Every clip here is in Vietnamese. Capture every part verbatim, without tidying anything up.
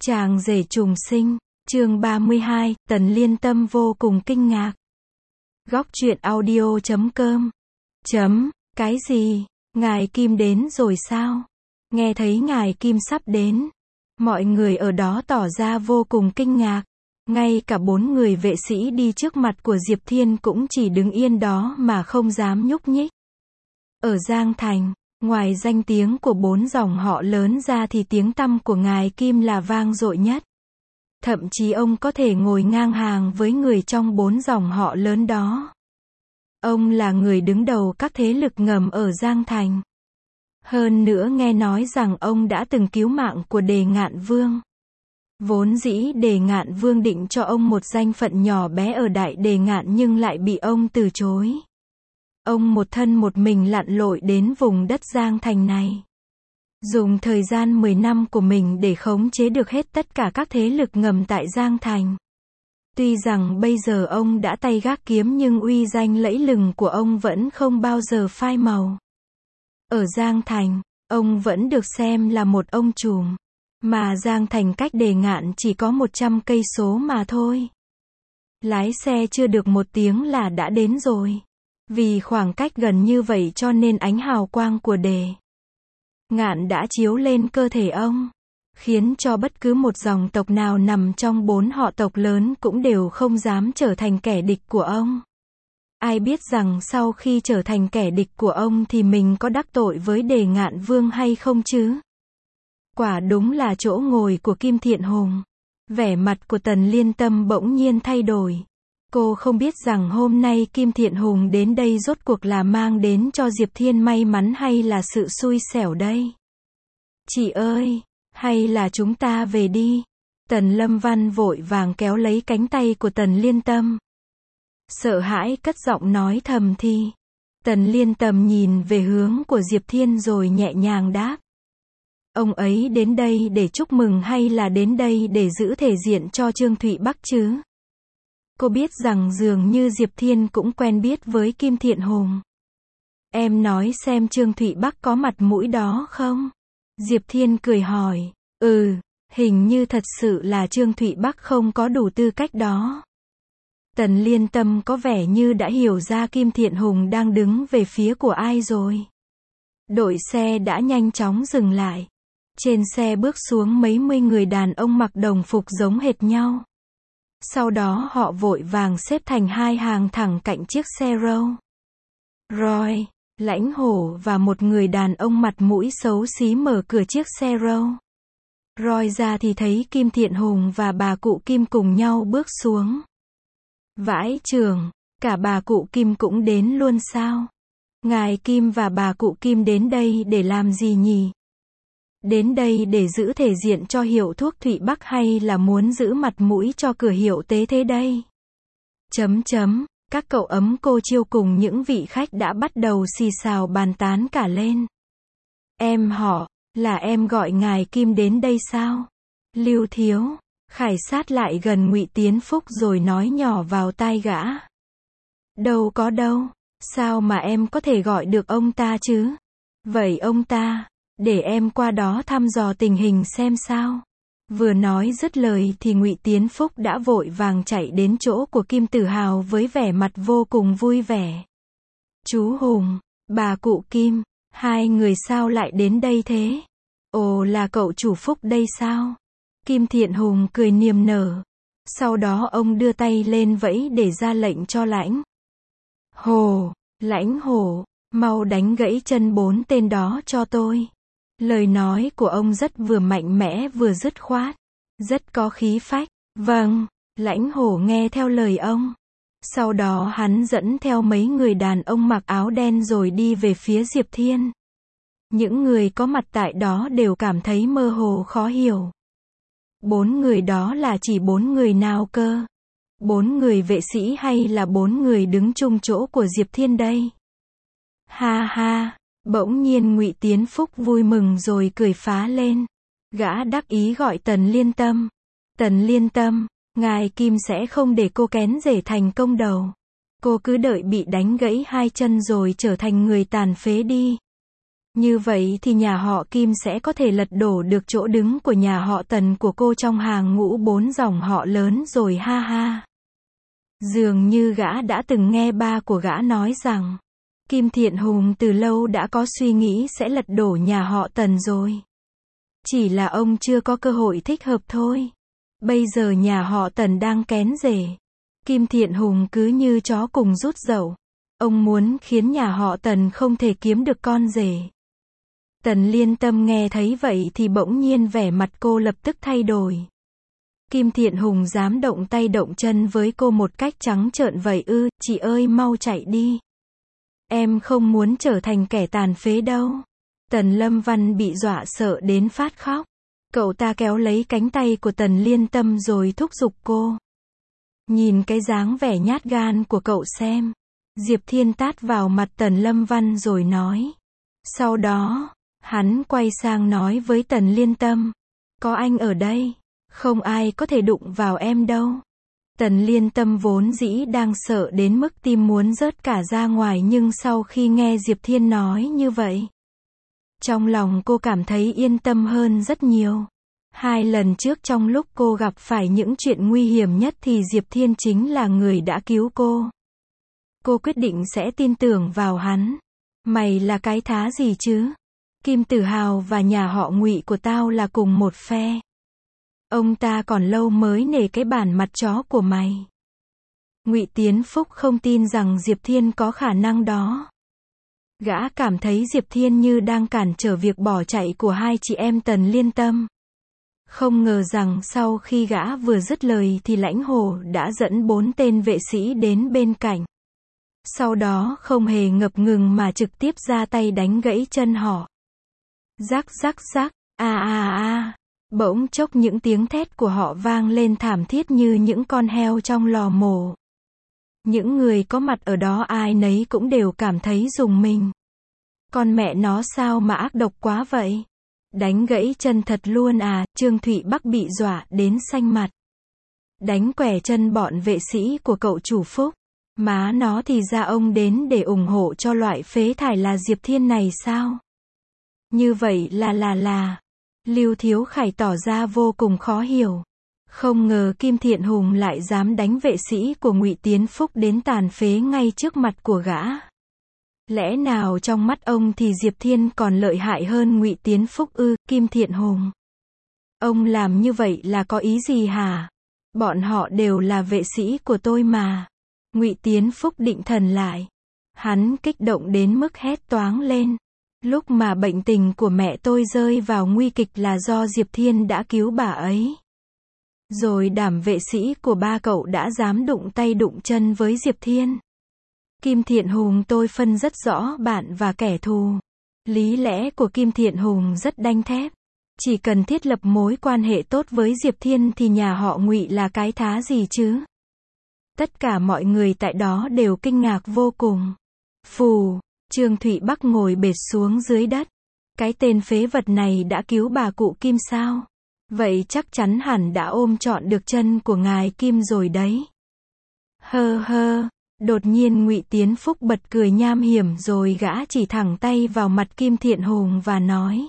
Chàng rể trùng sinh, chương ba mươi hai, Tần Liên Tâm vô cùng kinh ngạc. Góc truyện audio chấm com. Chấm, cái gì? Ngài Kim đến rồi sao? Nghe thấy ngài Kim sắp đến. Mọi người ở đó tỏ ra vô cùng kinh ngạc. Ngay cả bốn người vệ sĩ đi trước mặt của Diệp Thiên cũng chỉ đứng yên đó mà không dám nhúc nhích. Ở Giang Thành, ngoài danh tiếng của bốn dòng họ lớn ra thì tiếng tăm của ngài Kim là vang dội nhất. Thậm chí ông có thể ngồi ngang hàng với người trong bốn dòng họ lớn đó. Ông là người đứng đầu các thế lực ngầm ở Giang Thành. Hơn nữa nghe nói rằng ông đã từng cứu mạng của Đề Ngạn Vương. Vốn dĩ Đề Ngạn Vương định cho ông một danh phận nhỏ bé ở Đại Đề Ngạn nhưng lại bị ông từ chối. Ông một thân một mình lặn lội đến vùng đất Giang Thành này. Dùng thời gian mười năm của mình để khống chế được hết tất cả các thế lực ngầm tại Giang Thành. Tuy rằng bây giờ ông đã tay gác kiếm nhưng uy danh lẫy lừng của ông vẫn không bao giờ phai màu. Ở Giang Thành, ông vẫn được xem là một ông trùm. Mà Giang Thành cách Đề Ngạn chỉ có một trăm cây số mà thôi. Lái xe chưa được một tiếng là đã đến rồi. Vì khoảng cách gần như vậy cho nên ánh hào quang của Đề Ngạn đã chiếu lên cơ thể ông, khiến cho bất cứ một dòng tộc nào nằm trong bốn họ tộc lớn cũng đều không dám trở thành kẻ địch của ông. Ai biết rằng sau khi trở thành kẻ địch của ông thì mình có đắc tội với Đề Ngạn Vương hay không chứ? Quả đúng là chỗ ngồi của Kim Thiện Hùng. Vẻ mặt của Tần Liên Tâm bỗng nhiên thay đổi. Cô không biết rằng hôm nay Kim Thiện Hùng đến đây rốt cuộc là mang đến cho Diệp Thiên may mắn hay là sự xui xẻo đây. Chị ơi, hay là chúng ta về đi. Tần Lâm Văn vội vàng kéo lấy cánh tay của Tần Liên Tâm. Sợ hãi cất giọng nói thầm thì. Tần Liên Tâm nhìn về hướng của Diệp Thiên rồi nhẹ nhàng đáp. Ông ấy đến đây để chúc mừng hay là đến đây để giữ thể diện cho Trương Thụy Bắc chứ? Cô biết rằng dường như Diệp Thiên cũng quen biết với Kim Thiện Hùng. Em nói xem Trương Thụy Bắc có mặt mũi đó không? Diệp Thiên cười hỏi. Ừ, hình như thật sự là Trương Thụy Bắc không có đủ tư cách đó. Tần Liên Tâm có vẻ như đã hiểu ra Kim Thiện Hùng đang đứng về phía của ai rồi. Đội xe đã nhanh chóng dừng lại. Trên xe bước xuống mấy mươi người đàn ông mặc đồng phục giống hệt nhau. Sau đó họ vội vàng xếp thành hai hàng thẳng cạnh chiếc xe râu. Roy, Lãnh Hổ và một người đàn ông mặt mũi xấu xí mở cửa chiếc xe râu. Roy ra thì thấy Kim Thiện Hùng và bà cụ Kim cùng nhau bước xuống. Vãi chưởng, cả bà cụ Kim cũng đến luôn sao? Ngài Kim và bà cụ Kim đến đây để làm gì nhỉ? Đến đây để giữ thể diện cho hiệu thuốc Thụy Bắc hay là muốn giữ mặt mũi cho cửa hiệu tế thế đây? Chấm chấm, các cậu ấm cô Chiêu cùng những vị khách đã bắt đầu xì xào bàn tán cả lên. Em họ, là em gọi ngài Kim đến đây sao? Lưu Thiếu, Khải sát lại gần Ngụy Tiến Phúc rồi nói nhỏ vào tai gã. Đâu có đâu, sao mà em có thể gọi được ông ta chứ? Vậy ông ta, để em qua đó thăm dò tình hình xem sao. Vừa nói dứt lời thì Ngụy Tiến Phúc đã vội vàng chạy đến chỗ của Kim Tử Hào với vẻ mặt vô cùng vui vẻ. Chú Hùng, bà cụ Kim, hai người sao lại đến đây thế? Ồ, là cậu chủ Phúc đây sao? Kim Thiện Hùng cười niềm nở. Sau đó ông đưa tay lên vẫy để ra lệnh cho Lãnh Hổ. Lãnh Hổ, mau đánh gãy chân bốn tên đó cho tôi. Lời nói của ông rất vừa mạnh mẽ vừa dứt khoát, rất có khí phách. Vâng, Lãnh Hổ nghe theo lời ông. Sau đó hắn dẫn theo mấy người đàn ông mặc áo đen rồi đi về phía Diệp Thiên. Những người có mặt tại đó đều cảm thấy mơ hồ khó hiểu. Bốn người đó là chỉ bốn người nào cơ? Bốn người vệ sĩ hay là bốn người đứng chung chỗ của Diệp Thiên đây? Ha ha! Bỗng nhiên Ngụy Tiến Phúc vui mừng rồi cười phá lên. Gã đắc ý gọi Tần Liên Tâm. Tần Liên Tâm, ngài Kim sẽ không để cô kén rể thành công đầu. Cô cứ đợi bị đánh gãy hai chân rồi trở thành người tàn phế đi. Như vậy thì nhà họ Kim sẽ có thể lật đổ được chỗ đứng của nhà họ Tần của cô trong hàng ngũ bốn dòng họ lớn rồi ha ha. Dường như gã đã từng nghe ba của gã nói rằng, Kim Thiện Hùng từ lâu đã có suy nghĩ sẽ lật đổ nhà họ Tần rồi. Chỉ là ông chưa có cơ hội thích hợp thôi. Bây giờ nhà họ Tần đang kén rể. Kim Thiện Hùng cứ như chó cùng rút dậu. Ông muốn khiến nhà họ Tần không thể kiếm được con rể. Tần Liên Tâm nghe thấy vậy thì bỗng nhiên vẻ mặt cô lập tức thay đổi. Kim Thiện Hùng dám động tay động chân với cô một cách trắng trợn vậy ư, chị ơi mau chạy đi. Em không muốn trở thành kẻ tàn phế đâu. Tần Lâm Văn bị dọa sợ đến phát khóc. Cậu ta kéo lấy cánh tay của Tần Liên Tâm rồi thúc giục cô. Nhìn cái dáng vẻ nhát gan của cậu xem. Diệp Thiên tát vào mặt Tần Lâm Văn rồi nói. Sau đó, hắn quay sang nói với Tần Liên Tâm. Có anh ở đây, không ai có thể đụng vào em đâu. Tần Liên Tâm vốn dĩ đang sợ đến mức tim muốn rớt cả ra ngoài, nhưng sau khi nghe Diệp Thiên nói như vậy, trong lòng cô cảm thấy yên tâm hơn rất nhiều. Hai lần trước trong lúc cô gặp phải những chuyện nguy hiểm nhất thì Diệp Thiên chính là người đã cứu cô. Cô quyết định sẽ tin tưởng vào hắn. Mày là cái thá gì chứ? Kim Tử Hào và nhà họ Ngụy của tao là cùng một phe. Ông ta còn lâu mới nể cái bản mặt chó của mày. Ngụy Tiến Phúc không tin rằng Diệp Thiên có khả năng đó. Gã cảm thấy Diệp Thiên như đang cản trở việc bỏ chạy của hai chị em Tần Liên Tâm. Không ngờ rằng sau khi gã vừa dứt lời thì Lãnh Hổ đã dẫn bốn tên vệ sĩ đến bên cạnh. Sau đó không hề ngập ngừng mà trực tiếp ra tay đánh gãy chân họ. Rắc rắc rắc, a a a. Bỗng chốc những tiếng thét của họ vang lên thảm thiết như những con heo trong lò mổ. Những người có mặt ở đó ai nấy cũng đều cảm thấy rùng mình. Con mẹ nó sao mà ác độc quá vậy? Đánh gãy chân thật luôn à? Trương Thụy Bắc bị dọa đến xanh mặt. Đánh quẻ chân bọn vệ sĩ của cậu chủ Phúc. Má nó thì ra ông đến để ủng hộ cho loại phế thải là Diệp Thiên này sao? Như vậy là là là. Lưu Thiếu Khải tỏ ra vô cùng khó hiểu. Không ngờ Kim Thiện Hùng lại dám đánh vệ sĩ của Ngụy Tiến Phúc đến tàn phế ngay trước mặt của gã. Lẽ nào trong mắt ông thì Diệp Thiên còn lợi hại hơn Ngụy Tiến Phúc ư? Kim Thiện Hùng, ông làm như vậy là có ý gì hả? Bọn họ đều là vệ sĩ của tôi mà. Ngụy Tiến Phúc định thần lại. Hắn kích động đến mức hét toáng lên. Lúc mà bệnh tình của mẹ tôi rơi vào nguy kịch là do Diệp Thiên đã cứu bà ấy. Rồi đảm vệ sĩ của ba cậu đã dám đụng tay đụng chân với Diệp Thiên. Kim Thiện Hùng, tôi phân rất rõ bạn và kẻ thù. Lý lẽ của Kim Thiện Hùng rất đanh thép. Chỉ cần thiết lập mối quan hệ tốt với Diệp Thiên thì nhà họ Ngụy là cái thá gì chứ? Tất cả mọi người tại đó đều kinh ngạc vô cùng. Phù, Trương Thụy Bắc ngồi bệt xuống dưới đất. Cái tên phế vật này đã cứu bà cụ Kim sao? Vậy chắc chắn hẳn đã ôm trọn được chân của ngài Kim rồi đấy. Hơ hơ, đột nhiên Ngụy Tiến Phúc bật cười nham hiểm rồi gã chỉ thẳng tay vào mặt Kim Thiện Hùng và nói.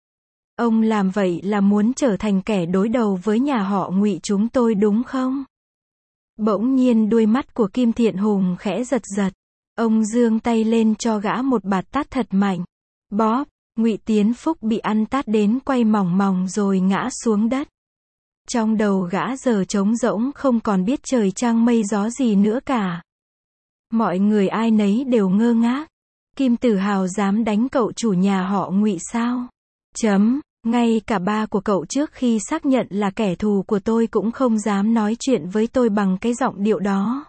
Ông làm vậy là muốn trở thành kẻ đối đầu với nhà họ Ngụy chúng tôi đúng không? Bỗng nhiên đuôi mắt của Kim Thiện Hùng khẽ giật giật. Ông giương tay lên cho gã một bạt tát thật mạnh. Bóp, Ngụy Tiến Phúc bị ăn tát đến quay mỏng mỏng rồi ngã xuống đất. Trong đầu gã giờ trống rỗng không còn biết trời trăng mây gió gì nữa cả. Mọi người ai nấy đều ngơ ngác. Kim Tử Hào dám đánh cậu chủ nhà họ Ngụy sao? Chấm, ngay cả ba của cậu trước khi xác nhận là kẻ thù của tôi cũng không dám nói chuyện với tôi bằng cái giọng điệu đó.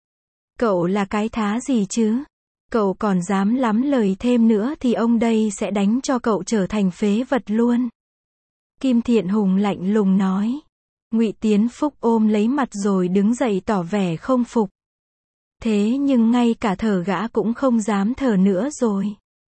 Cậu là cái thá gì chứ? Cậu còn dám lắm lời thêm nữa thì ông đây sẽ đánh cho cậu trở thành phế vật luôn. Kim Thiện Hùng lạnh lùng nói. Ngụy Tiến Phúc ôm lấy mặt rồi đứng dậy tỏ vẻ không phục. Thế nhưng ngay cả thở gã cũng không dám thở nữa rồi.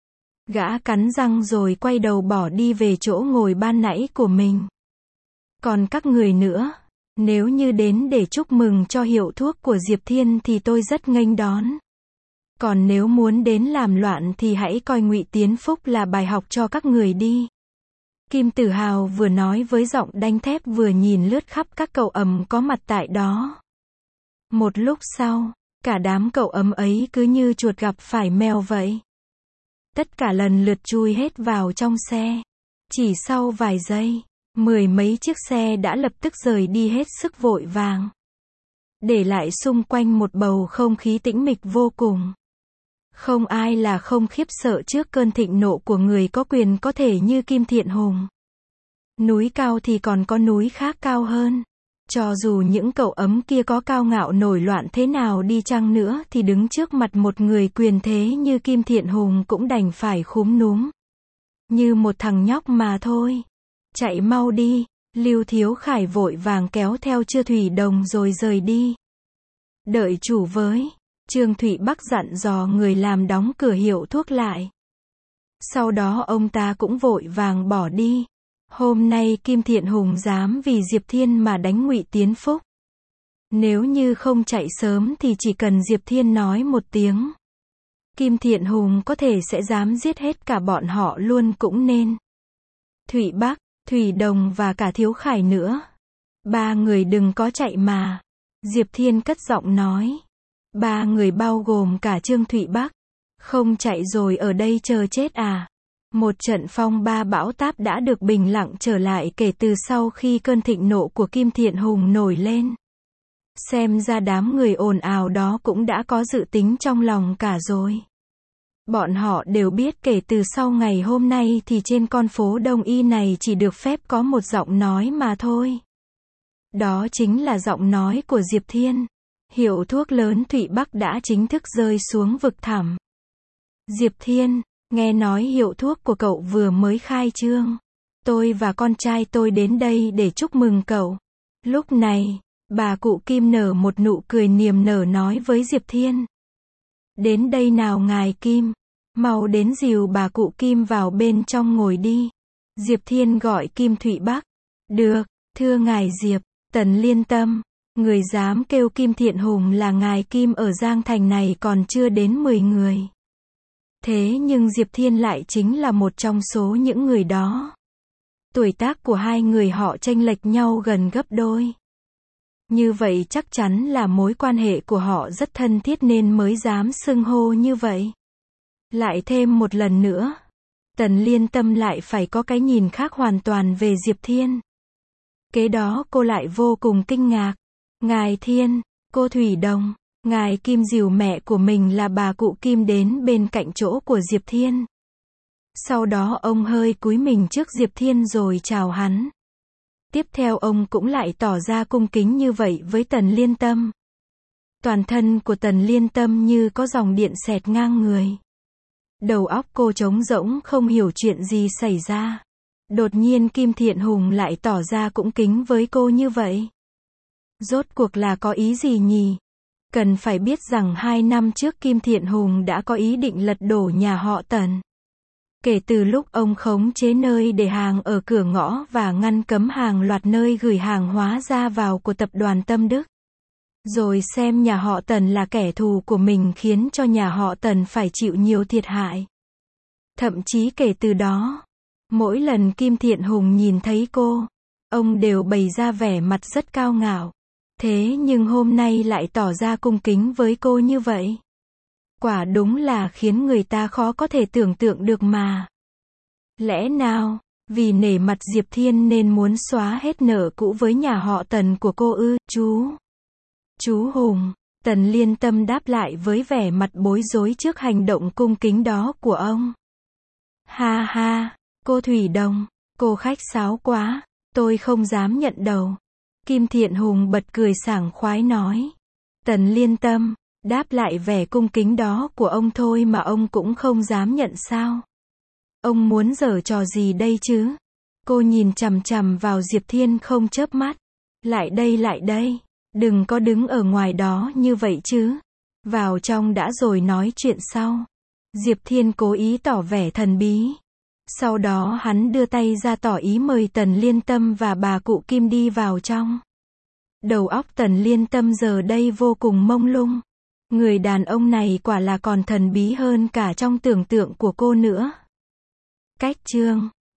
Gã cắn răng rồi quay đầu bỏ đi về chỗ ngồi ban nãy của mình. Còn các người nữa, nếu như đến để chúc mừng cho hiệu thuốc của Diệp Thiên thì tôi rất nghênh đón. Còn nếu muốn đến làm loạn thì hãy coi Ngụy Tiến Phúc là bài học cho các người đi. Kim Tử Hào vừa nói với giọng đanh thép vừa nhìn lướt khắp các cậu ấm có mặt tại đó. Một lúc sau, cả đám cậu ấm ấy cứ như chuột gặp phải mèo vậy. Tất cả lần lượt chui hết vào trong xe. Chỉ sau vài giây, mười mấy chiếc xe đã lập tức rời đi hết sức vội vàng. Để lại xung quanh một bầu không khí tĩnh mịch vô cùng. Không ai là không khiếp sợ trước cơn thịnh nộ của người có quyền có thể như Kim Thiện Hùng. Núi cao thì còn có núi khác cao hơn. Cho dù những cậu ấm kia có cao ngạo nổi loạn thế nào đi chăng nữa thì đứng trước mặt một người quyền thế như Kim Thiện Hùng cũng đành phải khúm núm. Như một thằng nhóc mà thôi. Chạy mau đi, Lưu Thiếu Khải vội vàng kéo theo Trương Thủy Đồng rồi rời đi. Đợi chủ với. Trương Thụy Bắc dặn dò người làm đóng cửa hiệu thuốc lại. Sau đó ông ta cũng vội vàng bỏ đi. Hôm nay Kim Thiện Hùng dám vì Diệp Thiên mà đánh Ngụy Tiến Phúc. Nếu như không chạy sớm thì chỉ cần Diệp Thiên nói một tiếng, Kim Thiện Hùng có thể sẽ dám giết hết cả bọn họ luôn cũng nên. Thụy Bắc, Thủy Đồng và cả Thiếu Khải nữa. Ba người đừng có chạy mà. Diệp Thiên cất giọng nói. Ba người bao gồm cả Trương Thụy Bắc. Không chạy rồi ở đây chờ chết à? Một trận phong ba bão táp đã được bình lặng trở lại kể từ sau khi cơn thịnh nộ của Kim Thiện Hùng nổi lên. Xem ra đám người ồn ào đó cũng đã có dự tính trong lòng cả rồi. Bọn họ đều biết kể từ sau ngày hôm nay thì trên con phố Đông Y này chỉ được phép có một giọng nói mà thôi. Đó chính là giọng nói của Diệp Thiên. Hiệu thuốc lớn Thụy Bắc đã chính thức rơi xuống vực thẳm. Diệp Thiên, nghe nói hiệu thuốc của cậu vừa mới khai trương. Tôi và con trai tôi đến đây để chúc mừng cậu. Lúc này, bà cụ Kim nở một nụ cười niềm nở nói với Diệp Thiên. Đến đây nào ngài Kim, mau đến dìu bà cụ Kim vào bên trong ngồi đi. Diệp Thiên gọi Kim Thụy Bắc. Được, thưa ngài Diệp, Tần Liên Tâm. Người dám kêu Kim Thiện Hùng là ngài Kim ở Giang Thành này còn chưa đến mười người. Thế nhưng Diệp Thiên lại chính là một trong số những người đó. Tuổi tác của hai người họ chênh lệch nhau gần gấp đôi. Như vậy chắc chắn là mối quan hệ của họ rất thân thiết nên mới dám xưng hô như vậy. Lại thêm một lần nữa, Tần Liên Tâm lại phải có cái nhìn khác hoàn toàn về Diệp Thiên. Kế đó cô lại vô cùng kinh ngạc. Ngài Thiên, cô Thủy Đồng, ngài Kim dìu mẹ của mình là bà cụ Kim đến bên cạnh chỗ của Diệp Thiên. Sau đó ông hơi cúi mình trước Diệp Thiên rồi chào hắn. Tiếp theo ông cũng lại tỏ ra cung kính như vậy với Tần Liên Tâm. Toàn thân của Tần Liên Tâm như có dòng điện xẹt ngang người. Đầu óc cô trống rỗng không hiểu chuyện gì xảy ra. Đột nhiên Kim Thiện Hùng lại tỏ ra cũng kính với cô như vậy. Rốt cuộc là có ý gì nhỉ? Cần phải biết rằng hai năm trước Kim Thiện Hùng đã có ý định lật đổ nhà họ Tần. Kể từ lúc ông khống chế nơi để hàng ở cửa ngõ và ngăn cấm hàng loạt nơi gửi hàng hóa ra vào của tập đoàn Tâm Đức. Rồi xem nhà họ Tần là kẻ thù của mình khiến cho nhà họ Tần phải chịu nhiều thiệt hại. Thậm chí kể từ đó, mỗi lần Kim Thiện Hùng nhìn thấy cô, ông đều bày ra vẻ mặt rất cao ngạo. Thế nhưng hôm nay lại tỏ ra cung kính với cô như vậy. Quả đúng là khiến người ta khó có thể tưởng tượng được mà. Lẽ nào, vì nể mặt Diệp Thiên nên muốn xóa hết nợ cũ với nhà họ Tần của cô ư, chú? Chú Hùng, Tần Liên Tâm đáp lại với vẻ mặt bối rối trước hành động cung kính đó của ông. Ha ha, cô Thủy Đồng, cô khách sáo quá, tôi không dám nhận đầu. Kim Thiện Hùng bật cười sảng khoái nói. Tần Liên Tâm, đáp lại vẻ cung kính đó của ông thôi mà ông cũng không dám nhận sao? Ông muốn giở trò gì đây chứ? Cô nhìn chằm chằm vào Diệp Thiên không chớp mắt. Lại đây lại đây, đừng có đứng ở ngoài đó như vậy chứ. Vào trong đã rồi nói chuyện sau. Diệp Thiên cố ý tỏ vẻ thần bí. Sau đó hắn đưa tay ra tỏ ý mời Tần Liên Tâm và bà cụ Kim đi vào trong. Đầu óc Tần Liên Tâm giờ đây vô cùng mông lung. Người đàn ông này quả là còn thần bí hơn cả trong tưởng tượng của cô nữa. Cách chương